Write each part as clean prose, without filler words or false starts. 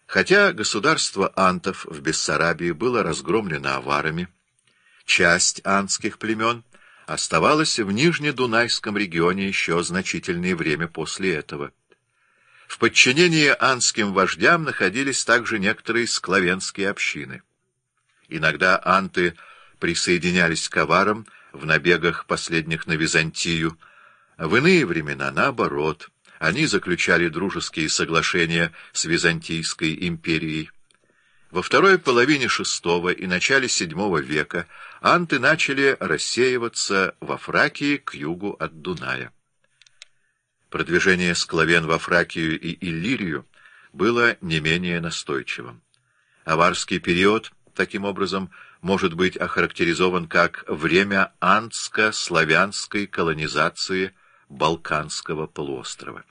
Хотя государство антов в Бессарабии было разгромлено аварами, часть антских племен оставалась в Нижнедунайском регионе еще значительное время после этого. В подчинении антским вождям находились также некоторые склавенские общины. Иногда анты присоединялись к аварам в набегах последних на Византию, а в иные времена наоборот. Они заключали дружеские соглашения с Византийской империей. Во второй половине VI и начале VII века анты начали рассеиваться во Фракии к югу от Дуная. Продвижение склавен во Фракию и Иллирию было не менее настойчивым. Аварский период, таким образом, может быть охарактеризован как время антско-славянской колонизации Балканского полуострова.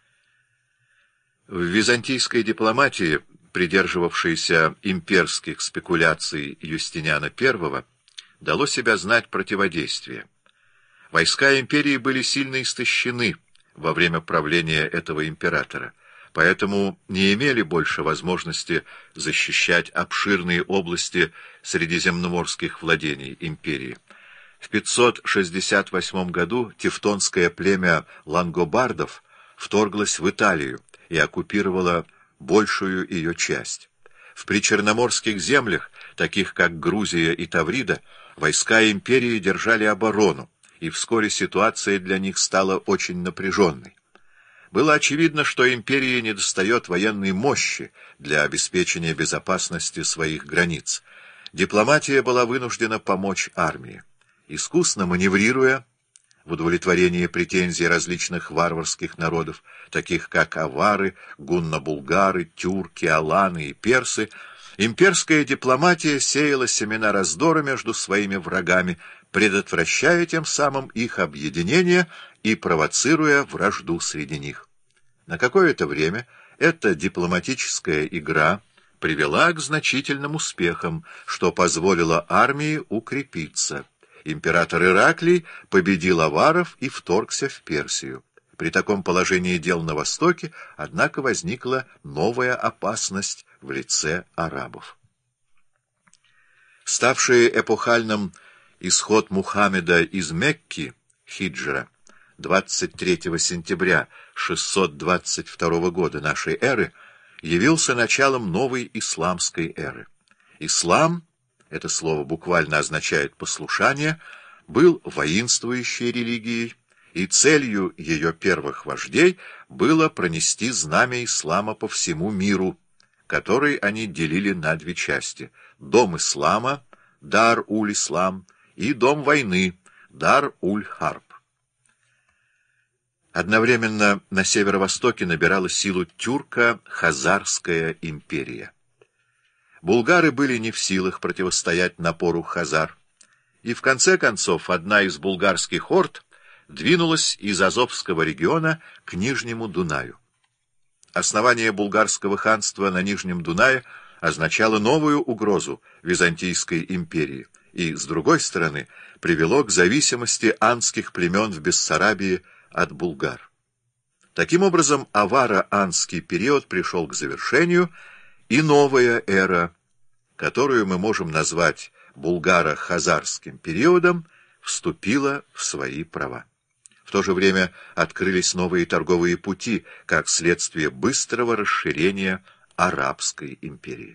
В византийской дипломатии, придерживавшейся имперских спекуляций Юстиниана I, дало себя знать противодействие. Войска империи были сильно истощены во время правления этого императора, поэтому не имели больше возможности защищать обширные области средиземноморских владений империи. В 568 году тевтонское племя лангобардов вторглось в Италию и оккупировало большую ее часть. В причерноморских землях, таких как Грузия и Таврида, войска империи держали оборону, и вскоре ситуация для них стала очень напряженной. Было очевидно, что империи недостает военной мощи для обеспечения безопасности своих границ. Дипломатия была вынуждена помочь армии. Искусно маневрируя в удовлетворении претензий различных варварских народов, таких как авары, гунно-булгары, тюрки, аланы и персы, имперская дипломатия сеяла семена раздора между своими врагами, предотвращая тем самым их объединение и провоцируя вражду среди них. На какое-то время эта дипломатическая игра привела к значительным успехам, что позволило армии укрепиться. Император Ираклий победил аваров и вторгся в Персию. При таком положении дел на Востоке, однако, возникла новая опасность в лице арабов. Ставший эпохальным исход Мухаммеда из Мекки, хиджра, 23 сентября 622 года нашей эры, явился началом новой исламской эры. Ислам, это слово буквально означает «послушание», был воинствующей религией, и целью ее первых вождей было пронести знамя ислама по всему миру, который они делили на две части — дом ислама, Дар-уль-Ислам, и дом войны, Дар-уль-Харб. Одновременно на северо-востоке набирала силу тюрко-хазарская империя. Булгары были не в силах противостоять напору хазар, и в конце концов одна из булгарских орд двинулась из Азовского региона к Нижнему Дунаю. Основание булгарского ханства на Нижнем Дунае означало новую угрозу Византийской империи и, с другой стороны, привело к зависимости антских племен в Бессарабии от булгар. Таким образом, аваро-антский период пришел к завершению, и новая эра, которую мы можем назвать булгаро-хазарским периодом, вступила в свои права. В то же время открылись новые торговые пути, как следствие быстрого расширения Арабской империи.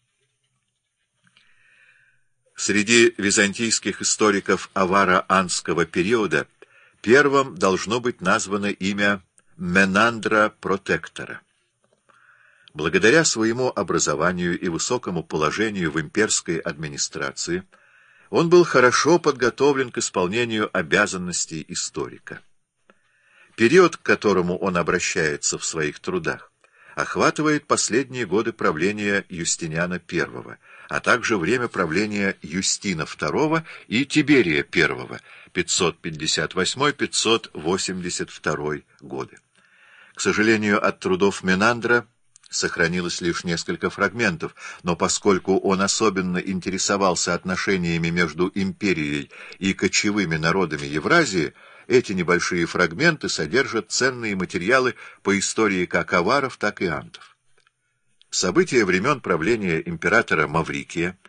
Среди византийских историков аваро-антского периода первым должно быть названо имя Менандра Протектора. Благодаря своему образованию и высокому положению в имперской администрации он был хорошо подготовлен к исполнению обязанностей историка. Период, к которому он обращается в своих трудах, охватывает последние годы правления Юстиниана I, а также время правления Юстина II и Тиберия I, 558-582 годы. К сожалению, от трудов Менандра сохранилось лишь несколько фрагментов, но поскольку он особенно интересовался отношениями между империей и кочевыми народами Евразии, эти небольшие фрагменты содержат ценные материалы по истории как аваров, так и антов. События времен правления императора Маврикия